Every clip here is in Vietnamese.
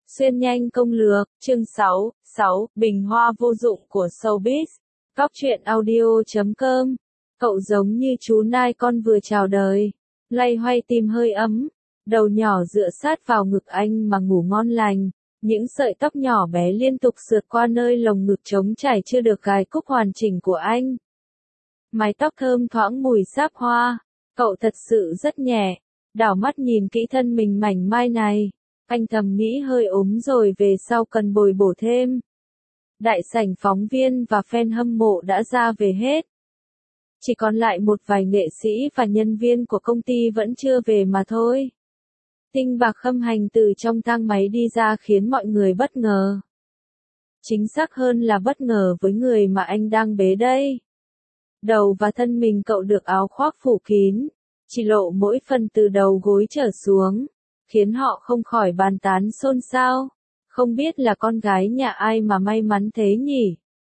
Xuyên nhanh công lược, chương 6, bình hoa vô dụng của showbiz. Góc truyện audio.com. Cậu giống như chú nai con vừa chào đời, loay hoay tim hơi ấm, đầu nhỏ dựa sát vào ngực anh mà ngủ ngon lành. Những sợi tóc nhỏ bé liên tục sượt qua nơi lồng ngực trống trải chưa được gài cúc hoàn chỉnh của anh. Mái tóc thơm thoảng mùi sáp hoa, cậu thật sự rất nhẹ. Đảo mắt nhìn kỹ thân mình mảnh mai này, anh thầm nghĩ hơi ốm rồi về sau cần bồi bổ thêm. Đại sảnh phóng viên và fan hâm mộ đã ra về hết. Chỉ còn lại một vài nghệ sĩ và nhân viên của công ty vẫn chưa về mà thôi. Tinh Bạc khâm hành từ trong thang máy đi ra khiến mọi người bất ngờ. Chính xác hơn là bất ngờ với người mà anh đang bế đây. Đầu và thân mình cậu được áo khoác phủ kín, chỉ lộ mỗi phần từ đầu gối trở xuống, khiến họ không khỏi bàn tán xôn xao. Không biết là con gái nhà ai mà may mắn thế nhỉ?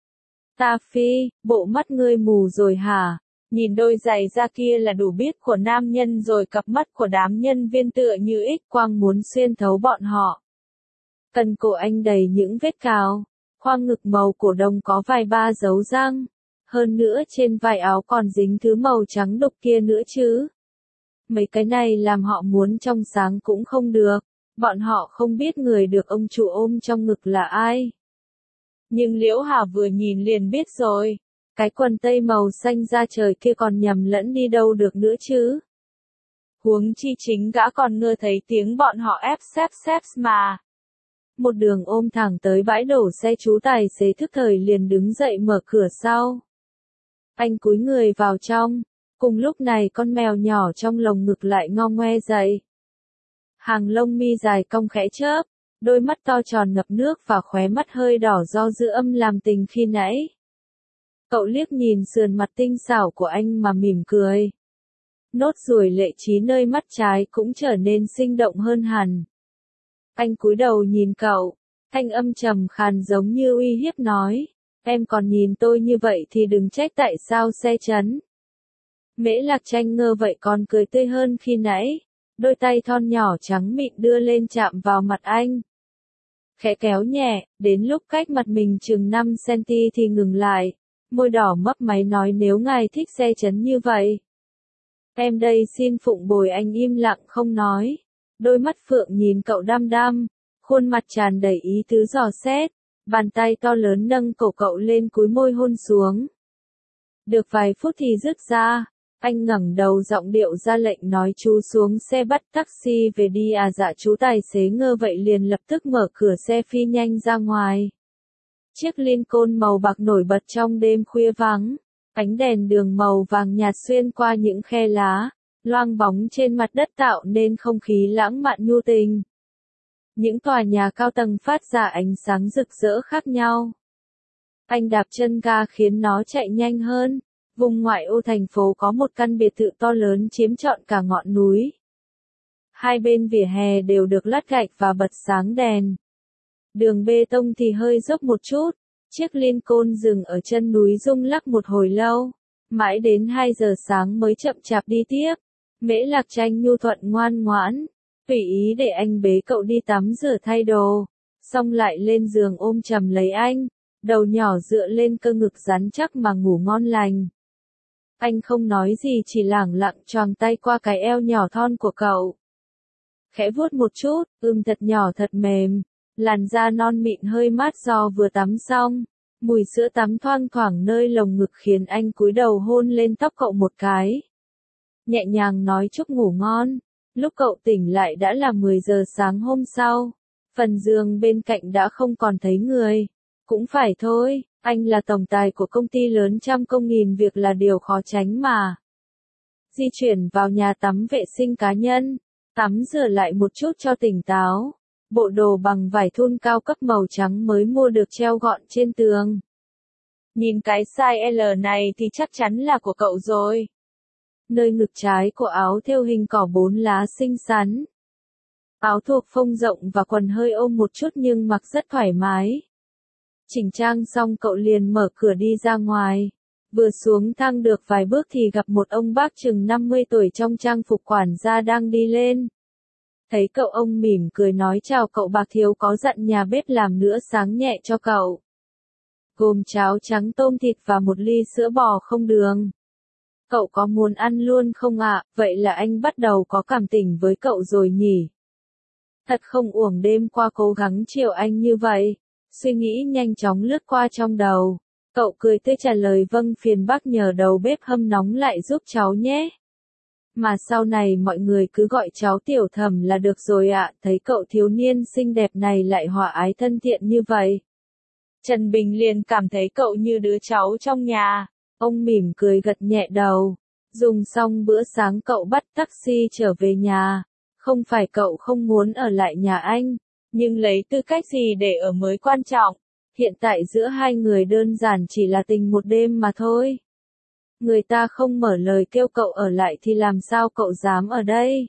Ta Phi, bộ mắt ngươi mù rồi hả? Nhìn đôi giày da kia là đủ biết của nam nhân rồi, cặp mắt của đám nhân viên tựa như X quang muốn xuyên thấu bọn họ. Cần cổ anh đầy những vết cào, khoang ngực màu cổ đồng có vài ba dấu răng. Hơn nữa trên vai áo còn dính thứ màu trắng đục kia nữa chứ. Mấy cái này làm họ muốn trong sáng cũng không được. Bọn họ không biết người được ông chủ ôm trong ngực là ai. Nhưng Liễu Hà vừa nhìn liền biết rồi. Cái quần tây màu xanh da trời kia còn nhầm lẫn đi đâu được nữa chứ. Huống chi chính gã còn ngơ thấy tiếng bọn họ ép xếp mà. Một đường ôm thẳng tới bãi đổ xe, chú tài xế thức thời liền đứng dậy mở cửa sau. Anh cúi người vào trong. Cùng lúc này con mèo nhỏ trong lồng ngực lại ngo ngoe dậy. Hàng lông mi dài cong khẽ chớp, đôi mắt to tròn ngập nước và khóe mắt hơi đỏ do dư âm làm tình khi nãy. Cậu liếc nhìn sườn mặt tinh xảo của anh mà mỉm cười. Nốt ruồi lệ trí nơi mắt trái cũng trở nên sinh động hơn hẳn. Anh cúi đầu nhìn cậu, thanh âm trầm khàn giống như uy hiếp nói, em còn nhìn tôi như vậy thì đừng trách tại sao xe chấn. Mễ Lạc Tranh ngơ vậy còn cười tươi hơn khi nãy. Đôi tay thon nhỏ trắng mịn đưa lên chạm vào mặt anh. Khẽ kéo nhẹ, đến lúc cách mặt mình chừng 5 cm thì ngừng lại. Môi đỏ mấp máy nói, nếu ngài thích xe chấn như vậy. Em đây xin phụng bồi. Anh im lặng không nói. Đôi mắt phượng nhìn cậu đăm đăm, khuôn mặt tràn đầy ý tứ dò xét. Bàn tay to lớn nâng cổ cậu lên cúi môi hôn xuống. Được vài phút thì dứt ra. Anh ngẩng đầu giọng điệu ra lệnh nói, chú xuống xe bắt taxi về đi à? Dạ. Chú tài xế ngơ vậy liền lập tức mở cửa xe phi nhanh ra ngoài. Chiếc Lincoln màu bạc nổi bật trong đêm khuya vắng. Ánh đèn đường màu vàng nhạt xuyên qua những khe lá, loang bóng trên mặt đất tạo nên không khí lãng mạn nhu tình. Những tòa nhà cao tầng phát ra ánh sáng rực rỡ khác nhau. Anh đạp chân ga khiến nó chạy nhanh hơn. Vùng ngoại ô thành phố có một căn biệt thự to lớn chiếm trọn cả ngọn núi. Hai bên vỉa hè đều được lát gạch và bật sáng đèn. Đường bê tông thì hơi dốc một chút. Chiếc Lincoln dừng ở chân núi rung lắc một hồi lâu. Mãi đến 2 giờ sáng mới chậm chạp đi tiếp. Mễ Lạc Tranh nhu thuận ngoan ngoãn. Tùy ý để anh bế cậu đi tắm rửa thay đồ. Xong lại lên giường ôm chầm lấy anh. Đầu nhỏ dựa lên cơ ngực rắn chắc mà ngủ ngon lành. Anh không nói gì, chỉ lẳng lặng choàng tay qua cái eo nhỏ thon của cậu. Khẽ vuốt một chút, thật nhỏ thật mềm. Làn da non mịn hơi mát do vừa tắm xong. Mùi sữa tắm thoang thoảng nơi lồng ngực khiến anh cúi đầu hôn lên tóc cậu một cái. Nhẹ nhàng nói chúc ngủ ngon. Lúc cậu tỉnh lại đã là 10 giờ sáng hôm sau. Phần giường bên cạnh đã không còn thấy người. Cũng phải thôi, anh là tổng tài của công ty lớn, trăm công nghìn việc là điều khó tránh mà. Di chuyển vào nhà tắm vệ sinh cá nhân, tắm rửa lại một chút cho tỉnh táo. Bộ đồ bằng vải thun cao cấp màu trắng mới mua được treo gọn trên tường. Nhìn cái size L này thì chắc chắn là của cậu rồi. Nơi ngực trái của áo thêu hình cỏ 4 lá xinh xắn. Áo thuộc phông rộng và quần hơi ôm một chút nhưng mặc rất thoải mái. Chỉnh trang xong cậu liền mở cửa đi ra ngoài. Vừa xuống thang được vài bước thì gặp một ông bác chừng 50 tuổi trong trang phục quản gia đang đi lên. Thấy cậu ông mỉm cười nói chào cậu Bạc Thiếu có dặn nhà bếp làm nữa sáng nhẹ cho cậu. Gồm cháo trắng tôm thịt và một ly sữa bò không đường. Cậu có muốn ăn luôn không ạ? Vậy là anh bắt đầu có cảm tình với cậu rồi nhỉ? Thật không uổng đêm qua cố gắng chiều anh như vậy. Suy nghĩ nhanh chóng lướt qua trong đầu. Cậu cười tươi trả lời vâng, phiền bác nhờ đầu bếp hâm nóng lại giúp cháu nhé. Mà sau này mọi người cứ gọi cháu Tiểu Thẩm là được rồi ạ. Thấy cậu thiếu niên xinh đẹp này lại hòa ái thân thiện như vậy. Trần Bình liền cảm thấy cậu như đứa cháu trong nhà. Ông mỉm cười gật nhẹ đầu. Dùng xong bữa sáng cậu bắt taxi trở về nhà. Không phải cậu không muốn ở lại nhà anh, nhưng lấy tư cách gì để ở mới quan trọng. Hiện tại giữa hai người đơn giản chỉ là tình một đêm mà thôi. Người ta không mở lời kêu cậu ở lại thì làm sao cậu dám ở đây?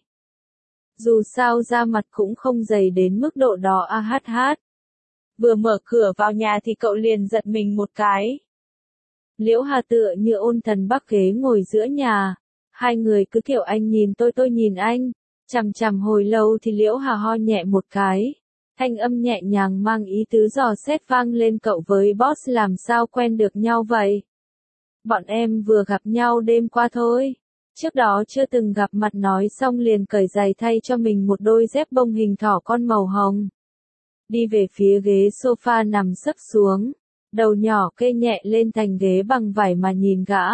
Dù sao da mặt cũng không dày đến mức độ đó hát. Vừa mở cửa vào nhà thì cậu liền giật mình một cái. Liễu Hà tựa như ôn thần bắc ghế ngồi giữa nhà. Hai người cứ kiểu anh nhìn tôi nhìn anh. Chằm chằm hồi lâu thì Liễu Hà ho nhẹ một cái. Thanh âm nhẹ nhàng mang ý tứ dò xét vang lên, cậu với boss làm sao quen được nhau vậy? Bọn em vừa gặp nhau đêm qua thôi. Trước đó chưa từng gặp mặt, nói xong liền cởi giày thay cho mình một đôi dép bông hình thỏ con màu hồng. Đi về phía ghế sofa nằm sấp xuống. Đầu nhỏ kê nhẹ lên thành ghế bằng vải mà nhìn gã.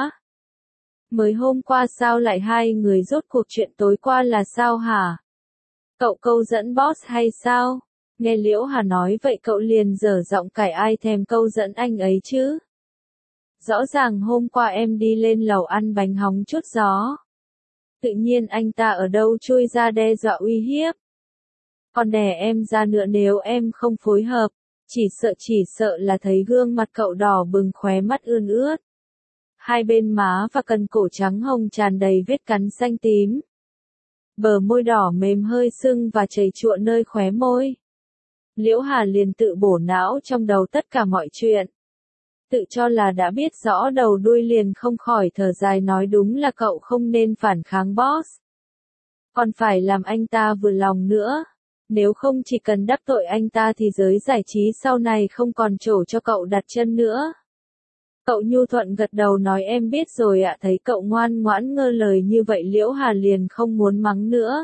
Mới hôm qua sao lại hai người, rốt cuộc chuyện tối qua là sao hả? Cậu câu dẫn boss hay sao? Nghe Liễu Hà nói vậy cậu liền dở giọng cãi, ai thèm câu dẫn anh ấy chứ? Rõ ràng hôm qua em đi lên lầu ăn bánh hóng chút gió. Tự nhiên anh ta ở đâu chui ra đe dọa uy hiếp. Còn đè em ra nữa nếu em không phối hợp. Chỉ sợ là thấy gương mặt cậu đỏ bừng, khóe mắt ươn ướt. Hai bên má và cần cổ trắng hồng tràn đầy vết cắn xanh tím. Bờ môi đỏ mềm hơi sưng và chảy chụa nơi khóe môi. Liễu Hà liền tự bổ não trong đầu tất cả mọi chuyện. Tự cho là đã biết rõ đầu đuôi liền không khỏi thở dài nói đúng là cậu không nên phản kháng boss. Còn phải làm anh ta vừa lòng nữa. Nếu không chỉ cần đắc tội anh ta thì giới giải trí sau này không còn chỗ cho cậu đặt chân nữa. Cậu nhu thuận gật đầu nói em biết rồi ạ. Thấy cậu ngoan ngoãn ngơ lời như vậy Liễu Hà liền không muốn mắng nữa.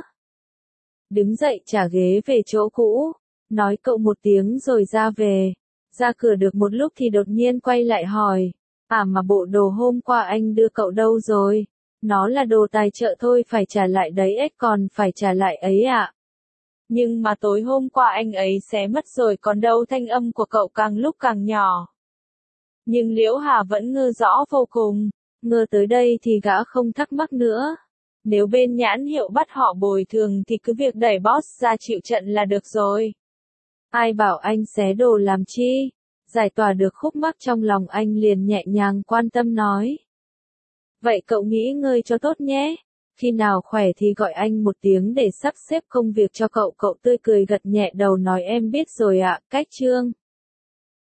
Đứng dậy trả ghế về chỗ cũ. Nói cậu một tiếng rồi ra về. Ra cửa được một lúc thì đột nhiên quay lại hỏi. À mà bộ đồ hôm qua anh đưa cậu đâu rồi? Nó là đồ tài trợ thôi, phải trả lại đấy ếch, còn phải trả lại ấy ạ. Nhưng mà tối hôm qua anh ấy xé mất rồi còn đâu. Thanh âm của cậu càng lúc càng nhỏ. Nhưng Liễu Hà vẫn ngơ rõ vô cùng. Ngơ tới đây thì gã không thắc mắc nữa. Nếu bên nhãn hiệu bắt họ bồi thường thì cứ việc đẩy boss ra chịu trận là được rồi. Ai bảo anh xé đồ làm chi? Giải tỏa được khúc mắc trong lòng anh liền nhẹ nhàng quan tâm nói. Vậy cậu nghỉ ngơi cho tốt nhé. Khi nào khỏe thì gọi anh một tiếng để sắp xếp công việc cho cậu. Cậu tươi cười gật nhẹ đầu nói em biết rồi ạ. Cách chương